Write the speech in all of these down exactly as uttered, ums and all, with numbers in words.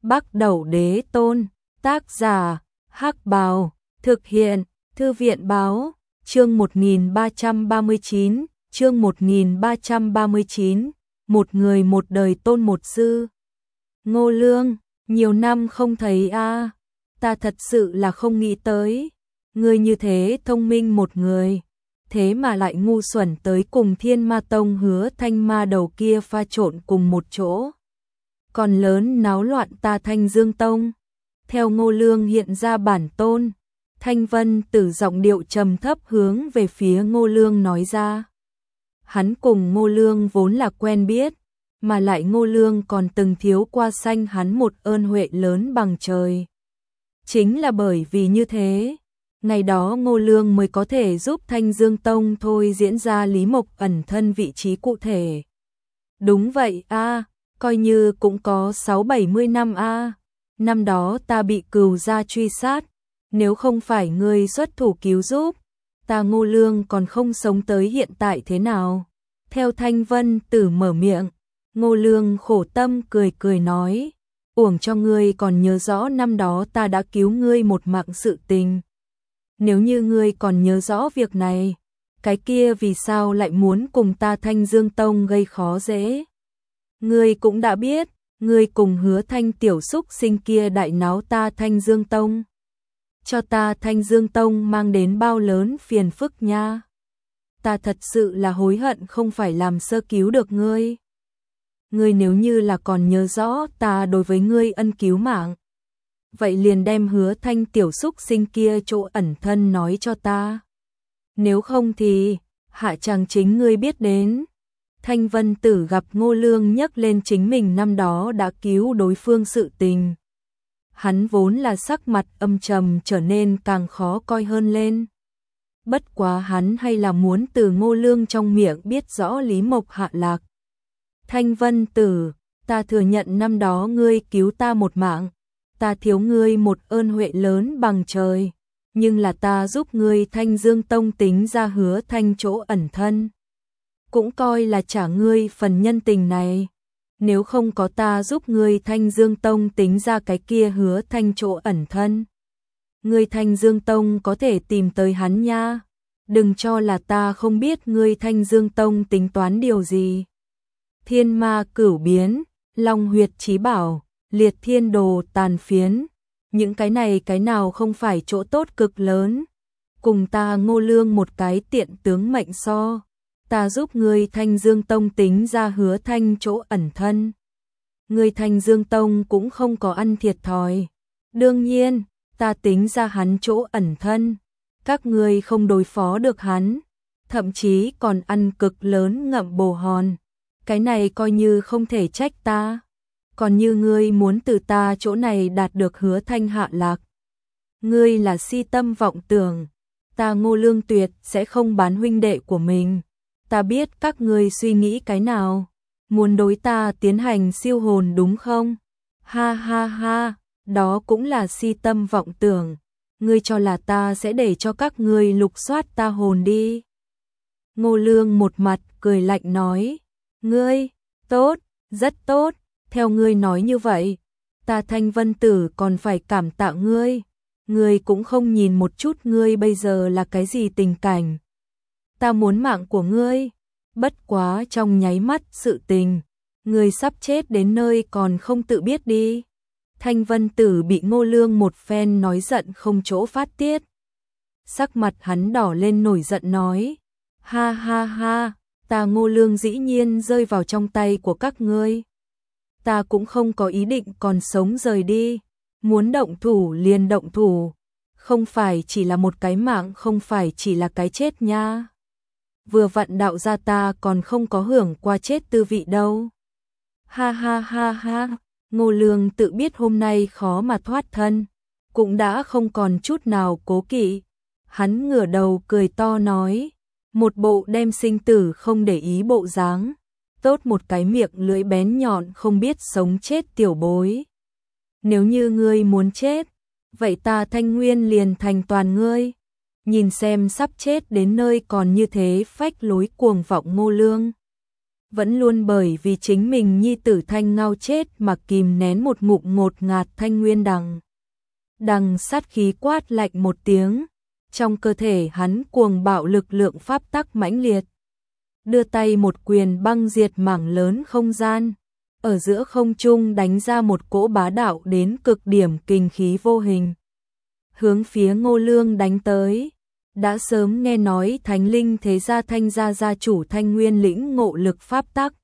Bắc Đẩu Đế Tôn, tác giả, Hắc Bào, thực hiện, Thư viện Báo, chương một nghìn ba trăm ba mươi chín, chương một nghìn ba trăm ba mươi chín, một người một đời tôn một sư. Ngô Lương, nhiều năm không thấy a, ta thật sự là không nghĩ tới, ngươi như thế thông minh một người, thế mà lại ngu xuẩn tới cùng Thiên Ma Tông Hứa Thanh ma đầu kia pha trộn cùng một chỗ. Còn lớn náo loạn ta Thanh Dương Tông. Theo Ngô Lương hiện ra bản tôn, Thanh Vân Tử giọng điệu trầm thấp hướng về phía Ngô Lương nói ra. Hắn cùng Ngô Lương vốn là quen biết, mà lại Ngô Lương còn từng thiếu qua sanh hắn một ơn huệ lớn bằng trời. Chính là bởi vì như thế, ngày đó Ngô Lương mới có thể giúp Thanh Dương Tông thôi diễn ra Lý Mộc ẩn thân vị trí cụ thể. Đúng vậy a, coi như cũng có sáu bảy mươi năm a. Năm đó ta bị Cừu gia truy sát, nếu không phải ngươi xuất thủ cứu giúp, ta Ngô Lương còn không sống tới hiện tại thế nào. Theo Thanh Vân Tử mở miệng, Ngô Lương khổ tâm cười cười nói, uổng cho ngươi còn nhớ rõ năm đó ta đã cứu ngươi một mạng sự tình. Nếu như ngươi còn nhớ rõ việc này, cái kia vì sao lại muốn cùng ta Thanh Dương Tông gây khó dễ? Ngươi cũng đã biết, ngươi cùng Hứa Thanh tiểu xúc sinh kia đại náo ta Thanh Dương Tông, cho ta Thanh Dương Tông mang đến bao lớn phiền phức nha. Ta thật sự là hối hận không phải làm sơ cứu được ngươi. Ngươi nếu như là còn nhớ rõ ta đối với ngươi ân cứu mạng, vậy liền đem Hứa Thanh tiểu xúc sinh kia chỗ ẩn thân nói cho ta. Nếu không thì, hạ chàng chính ngươi biết đến. Thanh Vân Tử gặp Ngô Lương nhắc lên chính mình năm đó đã cứu đối phương sự tình. Hắn vốn là sắc mặt âm trầm trở nên càng khó coi hơn lên. Bất quá hắn hay là muốn từ Ngô Lương trong miệng biết rõ Lý Mộc hạ lạc. Thanh Vân Tử, ta thừa nhận năm đó ngươi cứu ta một mạng, ta thiếu ngươi một ơn huệ lớn bằng trời, nhưng là ta giúp ngươi Thanh Dương Tông tính ra Hứa Thanh chỗ ẩn thân, cũng coi là trả ngươi phần nhân tình này. Nếu không có ta giúp ngươi Thanh Dương Tông tính ra cái kia Hứa Thanh chỗ ẩn thân, ngươi Thanh Dương Tông có thể tìm tới hắn nha. Đừng cho là ta không biết ngươi Thanh Dương Tông tính toán điều gì. Thiên ma cửu biến, Long huyệt chí bảo, liệt thiên đồ tàn phiến, những cái này cái nào không phải chỗ tốt cực lớn. Cùng ta Ngô Lương một cái tiện tướng mệnh so, ta giúp ngươi Thanh Dương Tông tính ra Hứa Thanh chỗ ẩn thân, ngươi Thanh Dương Tông cũng không có ăn thiệt thòi. Đương nhiên, ta tính ra hắn chỗ ẩn thân, các ngươi không đối phó được hắn, thậm chí còn ăn cực lớn ngậm bồ hòn, cái này coi như không thể trách ta. Còn như ngươi muốn từ ta chỗ này đạt được Hứa Thanh hạ lạc, ngươi là si tâm vọng tưởng, ta Ngô Lương tuyệt sẽ không bán huynh đệ của mình. Ta biết các ngươi suy nghĩ cái nào, muốn đối ta tiến hành siêu hồn đúng không? Ha ha ha, đó cũng là si tâm vọng tưởng, ngươi cho là ta sẽ để cho các ngươi lục soát ta hồn đi. Ngô Lương một mặt cười lạnh nói, ngươi, tốt, rất tốt, theo ngươi nói như vậy, ta Thanh Vân Tử còn phải cảm tạ ngươi, ngươi cũng không nhìn một chút ngươi bây giờ là cái gì tình cảnh. Ta muốn mạng của ngươi, bất quá trong nháy mắt sự tình, ngươi sắp chết đến nơi còn không tự biết đi. Thanh Vân Tử bị Ngô Lương một phen nói giận không chỗ phát tiết. Sắc mặt hắn đỏ lên nổi giận nói, ha ha ha, ta Ngô Lương dĩ nhiên rơi vào trong tay của các ngươi. Ta cũng không có ý định còn sống rời đi, muốn động thủ liền động thủ, không phải chỉ là một cái mạng, không phải chỉ là cái chết nha. Vừa vặn đạo gia ta còn không có hưởng qua chết tư vị đâu. Ha ha ha ha, Ngô Lương tự biết hôm nay khó mà thoát thân, cũng đã không còn chút nào cố kỵ. Hắn ngửa đầu cười to nói, một bộ đem sinh tử không để ý bộ dáng, tốt một cái miệng lưỡi bén nhọn không biết sống chết tiểu bối. Nếu như ngươi muốn chết, vậy ta Thanh Nguyên liền thành toàn ngươi. Nhìn xem sắp chết đến nơi còn như thế phách lối cuồng vọng Ngô Lương, vẫn luôn bởi vì chính mình nhi tử Thanh Ngao chết mà kìm nén một ngụm ngột ngạt. Thanh Nguyên đằng đằng sát khí quát lạnh một tiếng, trong cơ thể hắn cuồng bạo lực lượng pháp tắc mãnh liệt, đưa tay một quyền băng diệt mảng lớn không gian, ở giữa không trung đánh ra một cỗ bá đạo đến cực điểm kình khí vô hình, hướng phía Ngô Lương đánh tới. Đã sớm nghe nói Thánh Linh thế gia Thanh gia gia chủ Thanh Nguyên lĩnh ngộ lực pháp tắc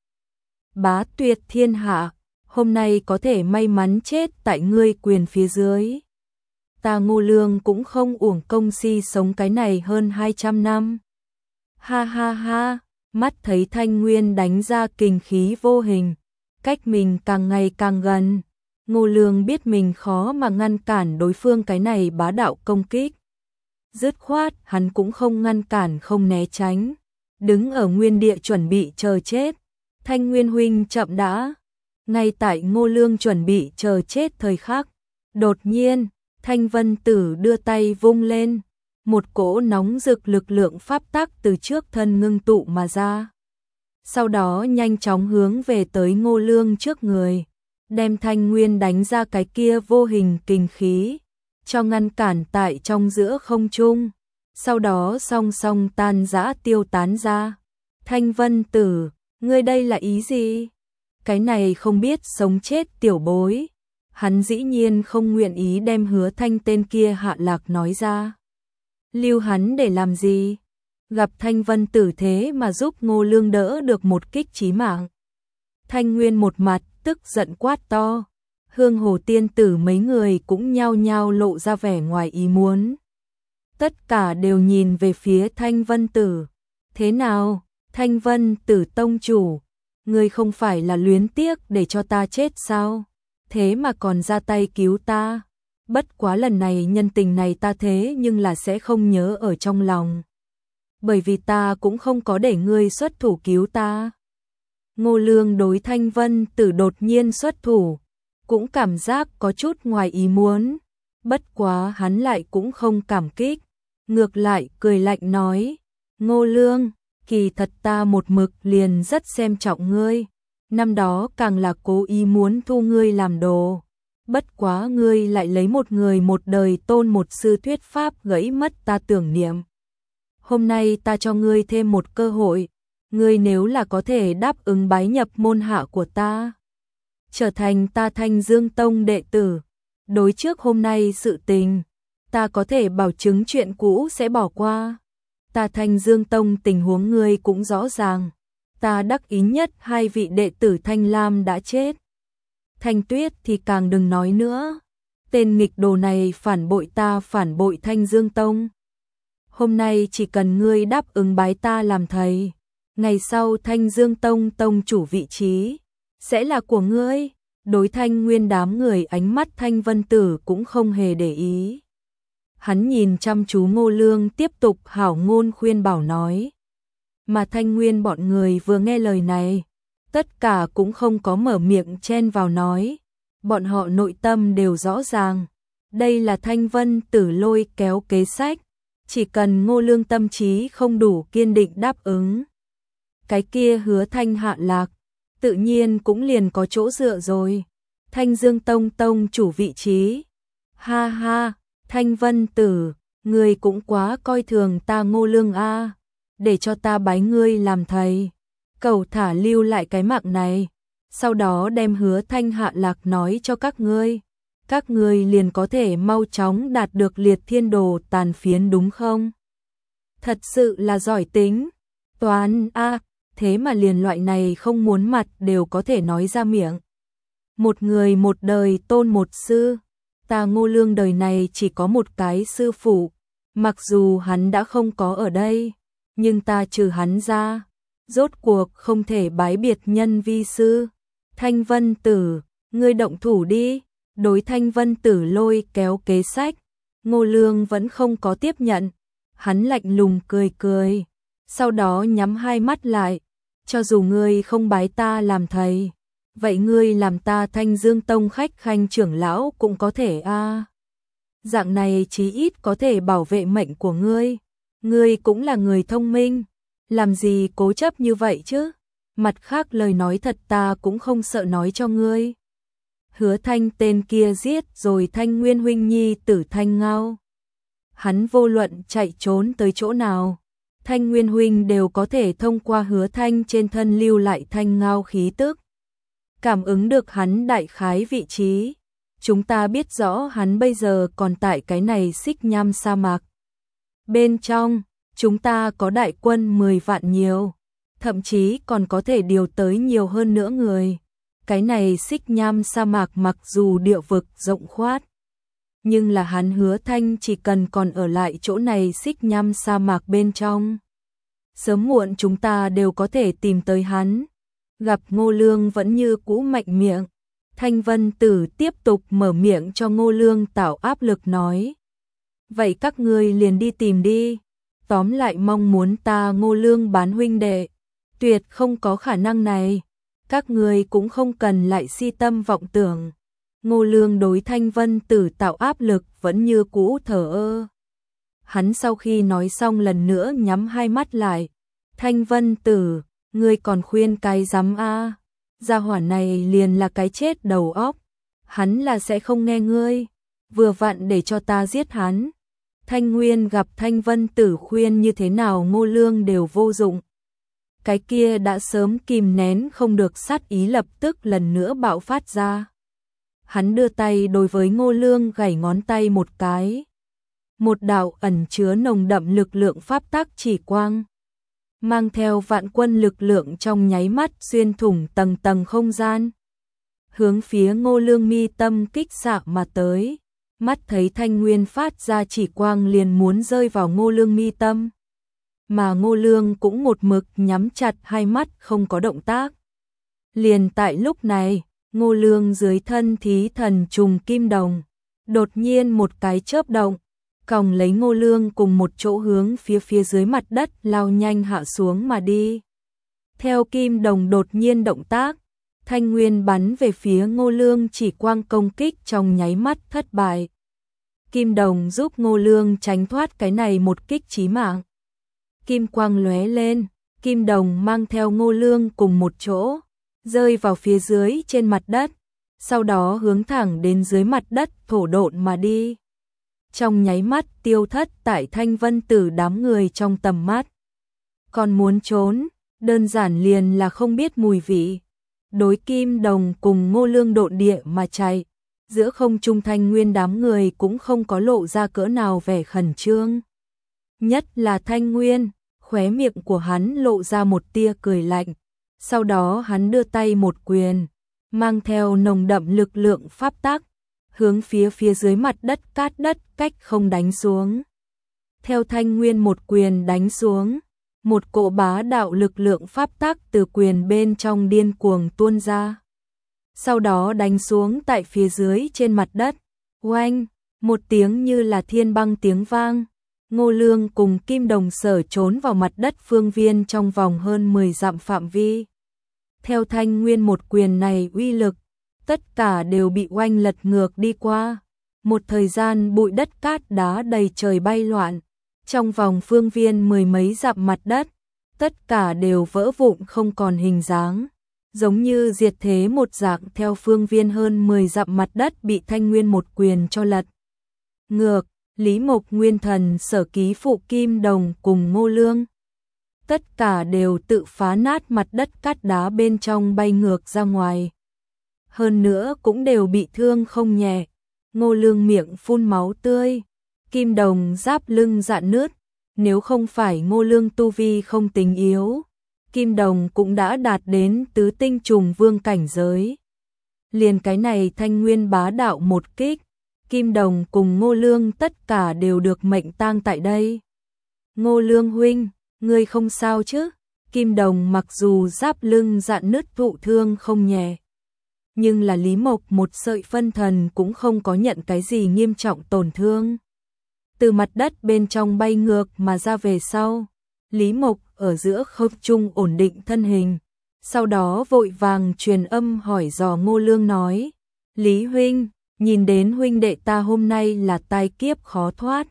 bá tuyệt thiên hạ, hôm nay có thể may mắn chết tại ngươi quyền phía dưới. Ta Ngô Lương cũng không uổng công si sống cái này hơn hai trăm năm. Ha ha ha, mắt thấy Thanh Nguyên đánh ra kình khí vô hình, cách mình càng ngày càng gần, Ngô Lương biết mình khó mà ngăn cản đối phương cái này bá đạo công kích. Dứt khoát, hắn cũng không ngăn cản không né tránh, đứng ở nguyên địa chuẩn bị chờ chết. Thanh Nguyên huynh chậm đã. Ngay tại Ngô Lương chuẩn bị chờ chết thời khắc, đột nhiên, Thanh Vân Tử đưa tay vung lên, một cỗ nóng rực lực lượng pháp tắc từ trước thân ngưng tụ mà ra. Sau đó nhanh chóng hướng về tới Ngô Lương trước người, đem Thanh Nguyên đánh ra cái kia vô hình kình khí, cho ngăn cản tại trong giữa không trung, sau đó song song tan rã tiêu tán ra. Thanh Vân Tử, ngươi đây là ý gì? Cái này không biết sống chết tiểu bối. Hắn dĩ nhiên không nguyện ý đem Hứa Thanh tên kia hạ lạc nói ra. Lưu hắn để làm gì? Gặp Thanh Vân Tử thế mà giúp Ngô Lương đỡ được một kích chí mạng. Thanh Nguyên một mặt tức giận quát to. Hương Hồ tiên tử mấy người cũng nhao nhao lộ ra vẻ ngoài ý muốn. Tất cả đều nhìn về phía Thanh Vân Tử. Thế nào, Thanh Vân Tử tông chủ, ngươi không phải là luyến tiếc để cho ta chết sao? Thế mà còn ra tay cứu ta. Bất quá lần này nhân tình này ta thế nhưng là sẽ không nhớ ở trong lòng. Bởi vì ta cũng không có để ngươi xuất thủ cứu ta. Ngô Lương đối Thanh Vân Tử đột nhiên xuất thủ, cũng cảm giác có chút ngoài ý muốn. Bất quá hắn lại cũng không cảm kích, ngược lại cười lạnh nói, Ngô Lương, kỳ thật ta một mực liền rất xem trọng ngươi, năm đó càng là cố ý muốn thu ngươi làm đồ. Bất quá ngươi lại lấy một người một đời tôn một sư thuyết pháp gãy mất ta tưởng niệm. Hôm nay ta cho ngươi thêm một cơ hội, ngươi nếu là có thể đáp ứng bái nhập môn hạ của ta, trở thành ta Thanh Dương Tông đệ tử, đối trước hôm nay sự tình, ta có thể bảo chứng chuyện cũ sẽ bỏ qua. Ta Thanh Dương Tông tình huống ngươi cũng rõ ràng, ta đắc ý nhất hai vị đệ tử Thanh Lam đã chết. Thanh Tuyết thì càng đừng nói nữa, tên nghịch đồ này phản bội ta, phản bội Thanh Dương Tông. Hôm nay chỉ cần ngươi đáp ứng bái ta làm thầy, ngày sau Thanh Dương Tông tông chủ vị trí sẽ là của ngươi. Đối Thanh Nguyên đám người ánh mắt Thanh Vân Tử cũng không hề để ý. Hắn nhìn chăm chú Ngô Lương tiếp tục hảo ngôn khuyên bảo nói. Mà Thanh Nguyên bọn người vừa nghe lời này, tất cả cũng không có mở miệng chen vào nói. Bọn họ nội tâm đều rõ ràng, đây là Thanh Vân Tử lôi kéo kế sách. Chỉ cần Ngô Lương tâm trí không đủ kiên định đáp ứng, cái kia Hứa Thanh hạ lạc, tự nhiên cũng liền có chỗ dựa rồi. Thanh Dương Tông tông chủ vị trí. Ha ha, Thanh Vân Tử, ngươi cũng quá coi thường ta Ngô Lương a, để cho ta bái ngươi làm thầy. Cầu thả lưu lại cái mạng này, sau đó đem Hứa Thanh hạ lạc nói cho các ngươi. Các ngươi liền có thể mau chóng đạt được liệt thiên đồ tàn phiến đúng không? Thật sự là giỏi tính. Toán a, à, thế mà liền loại này không muốn mặt đều có thể nói ra miệng. Một người một đời tôn một sư, ta Ngô Lương đời này chỉ có một cái sư phụ, mặc dù hắn đã không có ở đây, nhưng ta trừ hắn ra, rốt cuộc không thể bái biệt nhân vi sư. Thanh Vân Tử, ngươi động thủ đi. Đối Thanh Vân Tử lôi kéo kế sách, Ngô Lương vẫn không có tiếp nhận, hắn lạnh lùng cười cười, sau đó nhắm hai mắt lại, cho dù ngươi không bái ta làm thầy, vậy ngươi làm ta Thanh Dương Tông khách khanh trưởng lão cũng có thể a. À. Dạng này chí ít có thể bảo vệ mệnh của ngươi, ngươi cũng là người thông minh, làm gì cố chấp như vậy chứ? Mặt khác lời nói thật ta cũng không sợ nói cho ngươi. Hứa Thanh tên kia giết rồi Thanh Nguyên huynh nhi tử Thanh Ngao. Hắn vô luận chạy trốn tới chỗ nào, Thanh Nguyên huynh đều có thể thông qua Hứa Thanh trên thân lưu lại Thanh Ngao khí tức. Cảm ứng được hắn đại khái vị trí. Chúng ta biết rõ hắn bây giờ còn tại cái này Xích Nham sa mạc. Bên trong, chúng ta có đại quân mười vạn nhiều, thậm chí còn có thể điều tới nhiều hơn nữa người. Cái này Xích Nham sa mạc mặc dù địa vực rộng khoát, nhưng là hắn Hứa Thanh chỉ cần còn ở lại chỗ này Xích Nham sa mạc bên trong. Sớm muộn chúng ta đều có thể tìm tới hắn. Gặp Ngô Lương vẫn như cũ mạnh miệng, Thanh Vân Tử tiếp tục mở miệng cho Ngô Lương tạo áp lực nói. Vậy các ngươi liền đi tìm đi. Tóm lại mong muốn ta Ngô Lương bán huynh đệ, tuyệt không có khả năng này. Các ngươi cũng không cần lại si tâm vọng tưởng. Ngô Lương đối Thanh Vân Tử tạo áp lực vẫn như cũ thờ ơ. Hắn sau khi nói xong lần nữa nhắm hai mắt lại. Thanh Vân Tử, ngươi còn khuyên cái dám a? Gia hỏa này liền là cái chết đầu óc. Hắn là sẽ không nghe ngươi. Vừa vặn để cho ta giết hắn. Thanh Nguyên gặp Thanh Vân Tử khuyên như thế nào Ngô Lương đều vô dụng. Cái kia đã sớm kìm nén không được sát ý lập tức lần nữa bạo phát ra. Hắn đưa tay đối với Ngô Lương gảy ngón tay một cái. Một đạo ẩn chứa nồng đậm lực lượng pháp tắc chỉ quang, mang theo vạn quân lực lượng trong nháy mắt xuyên thủng tầng tầng không gian, hướng phía Ngô Lương mi tâm kích xạ mà tới. Mắt thấy Thanh Nguyên phát ra chỉ quang liền muốn rơi vào Ngô Lương mi tâm, mà Ngô Lương cũng một mực nhắm chặt hai mắt không có động tác. Liền tại lúc này, Ngô Lương dưới thân thí thần trùng kim đồng, đột nhiên một cái chớp động, còng lấy Ngô Lương cùng một chỗ hướng phía phía dưới mặt đất lao nhanh hạ xuống mà đi. Theo kim đồng đột nhiên động tác, Thanh Nguyên bắn về phía Ngô Lương chỉ quang công kích trong nháy mắt thất bại. Kim đồng giúp Ngô Lương tránh thoát cái này một kích chí mạng. Kim quang lóe lên, kim đồng mang theo Ngô Lương cùng một chỗ, rơi vào phía dưới trên mặt đất, sau đó hướng thẳng đến dưới mặt đất thổ độn mà đi. Trong nháy mắt tiêu thất tại Thanh Vân Tử đám người trong tầm mắt. Còn muốn trốn, đơn giản liền là không biết mùi vị. Đối kim đồng cùng Ngô Lương độn địa mà chạy, giữa không trung Thanh Nguyên đám người cũng không có lộ ra cỡ nào vẻ khẩn trương. Nhất là Thanh Nguyên, khóe miệng của hắn lộ ra một tia cười lạnh, sau đó hắn đưa tay một quyền, mang theo nồng đậm lực lượng pháp tắc, hướng phía phía dưới mặt đất cát đất cách không đánh xuống. Theo Thanh Nguyên một quyền đánh xuống, một cỗ bá đạo lực lượng pháp tắc từ quyền bên trong điên cuồng tuôn ra. Sau đó đánh xuống tại phía dưới trên mặt đất. Oanh, một tiếng như là thiên băng tiếng vang. Ngô Lương cùng kim đồng sở trốn vào mặt đất phương viên trong vòng hơn mười dặm phạm vi. Theo Thanh Nguyên một quyền này uy lực, tất cả đều bị oanh lật ngược đi qua. Một thời gian bụi đất cát đá đầy trời bay loạn. Trong vòng phương viên mười mấy dặm mặt đất, tất cả đều vỡ vụn không còn hình dáng. Giống như diệt thế một dạng theo phương viên hơn mười dặm mặt đất bị Thanh Nguyên một quyền cho lật ngược. Lý Mộc Nguyên Thần sở ký phụ kim đồng cùng Ngô Lương, tất cả đều tự phá nát mặt đất cát đá bên trong bay ngược ra ngoài. Hơn nữa cũng đều bị thương không nhẹ. Ngô Lương miệng phun máu tươi, kim đồng giáp lưng rạn nứt. Nếu không phải Ngô Lương tu vi không tính yếu, kim đồng cũng đã đạt đến tứ tinh trùng vương cảnh giới. Liền cái này Thanh Nguyên bá đạo một kích, kim đồng cùng Ngô Lương tất cả đều được mệnh tang tại đây. Ngô Lương huynh, ngươi không sao chứ? Kim đồng mặc dù giáp lưng rạn nứt thụ thương không nhẹ, nhưng là Lý Mộc một sợi phân thần cũng không có nhận cái gì nghiêm trọng tổn thương. Từ mặt đất bên trong bay ngược mà ra về sau, Lý Mộc ở giữa không trung ổn định thân hình, sau đó vội vàng truyền âm hỏi dò Ngô Lương nói: Lý huynh, nhìn đến huynh đệ ta hôm nay là tai kiếp khó thoát.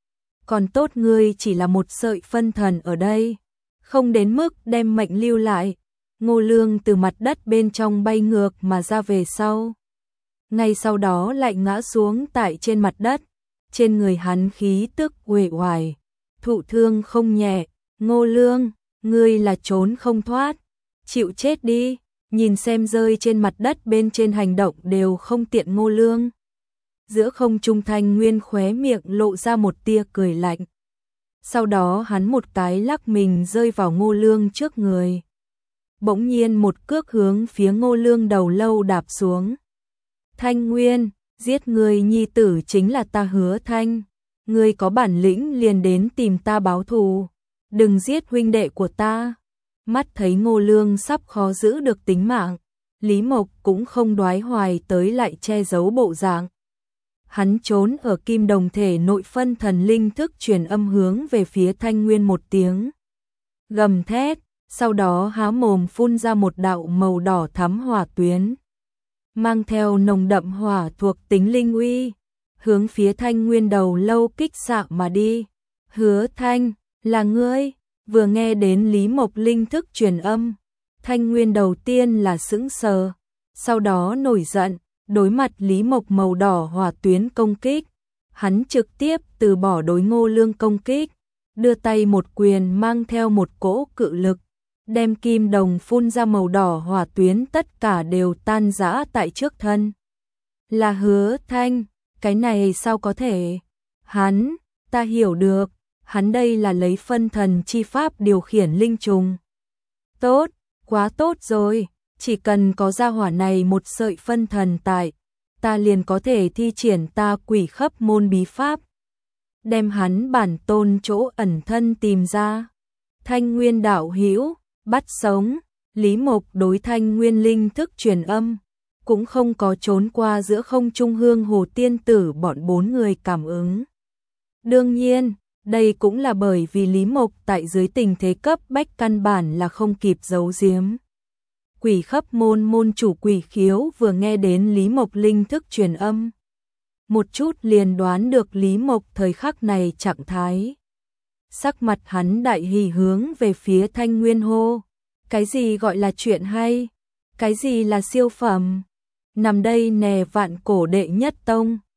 Còn tốt ngươi chỉ là một sợi phân thần ở đây, không đến mức đem mệnh lưu lại. Ngô Lương từ mặt đất bên trong bay ngược mà ra về sau. Ngay sau đó lại ngã xuống tại trên mặt đất, trên người hắn khí tức uể oải, thụ thương không nhẹ. Ngô Lương, ngươi là trốn không thoát, chịu chết đi. Nhìn xem rơi trên mặt đất bên trên hành động đều không tiện Ngô Lương. Giữa không trung Thanh Nguyên khóe miệng lộ ra một tia cười lạnh. Sau đó hắn một cái lắc mình rơi vào Ngô Lương trước người. Bỗng nhiên một cước hướng phía Ngô Lương đầu lâu đạp xuống. Thanh Nguyên, giết người nhi tử chính là ta Hứa Thanh. Ngươi có bản lĩnh liền đến tìm ta báo thù. Đừng giết huynh đệ của ta. Mắt thấy Ngô Lương sắp khó giữ được tính mạng, Lý Mộc cũng không đoái hoài tới lại che giấu bộ dạng. Hắn trốn ở kim đồng thể nội phân thần linh thức truyền âm hướng về phía Thanh Nguyên một tiếng. Gầm thét, sau đó há mồm phun ra một đạo màu đỏ thắm hỏa tuyến. Mang theo nồng đậm hỏa thuộc tính linh uy, hướng phía Thanh Nguyên đầu lâu kích xạ mà đi. Hứa Thanh, là ngươi? Vừa nghe đến Lý Mộc linh thức truyền âm, Thanh Nguyên đầu tiên là sững sờ, sau đó nổi giận, đối mặt Lý Mộc màu đỏ hỏa tuyến công kích, hắn trực tiếp từ bỏ đối Ngô Lương công kích, đưa tay một quyền mang theo một cỗ cự lực, đem kim đồng phun ra màu đỏ hỏa tuyến tất cả đều tan rã tại trước thân. Là Hứa Thanh, cái này sao có thể? Hắn, ta hiểu được. Hắn đây là lấy phân thần chi pháp điều khiển linh trùng. Tốt, quá tốt rồi, chỉ cần có gia hỏa này một sợi phân thần tại, ta liền có thể thi triển ta quỷ khấp môn bí pháp. Đem hắn bản tôn chỗ ẩn thân tìm ra. Thanh Nguyên đạo hữu, bắt sống. Lý Mộc đối Thanh Nguyên linh thức truyền âm, cũng không có trốn qua giữa không trung Hương Hồ tiên tử bọn bốn người cảm ứng. Đương nhiên, đây cũng là bởi vì Lý Mộc tại dưới tình thế cấp bách căn bản là không kịp giấu giếm. Quỷ khấp môn môn chủ Quỷ Khiếu vừa nghe đến Lý Mộc linh thức truyền âm, một chút liền đoán được Lý Mộc thời khắc này trạng thái. Sắc mặt hắn đại hỉ hướng về phía Thanh Nguyên hô. Cái gì gọi là chuyện hay? Cái gì là siêu phẩm? Nằm đây nè vạn cổ đệ nhất tông.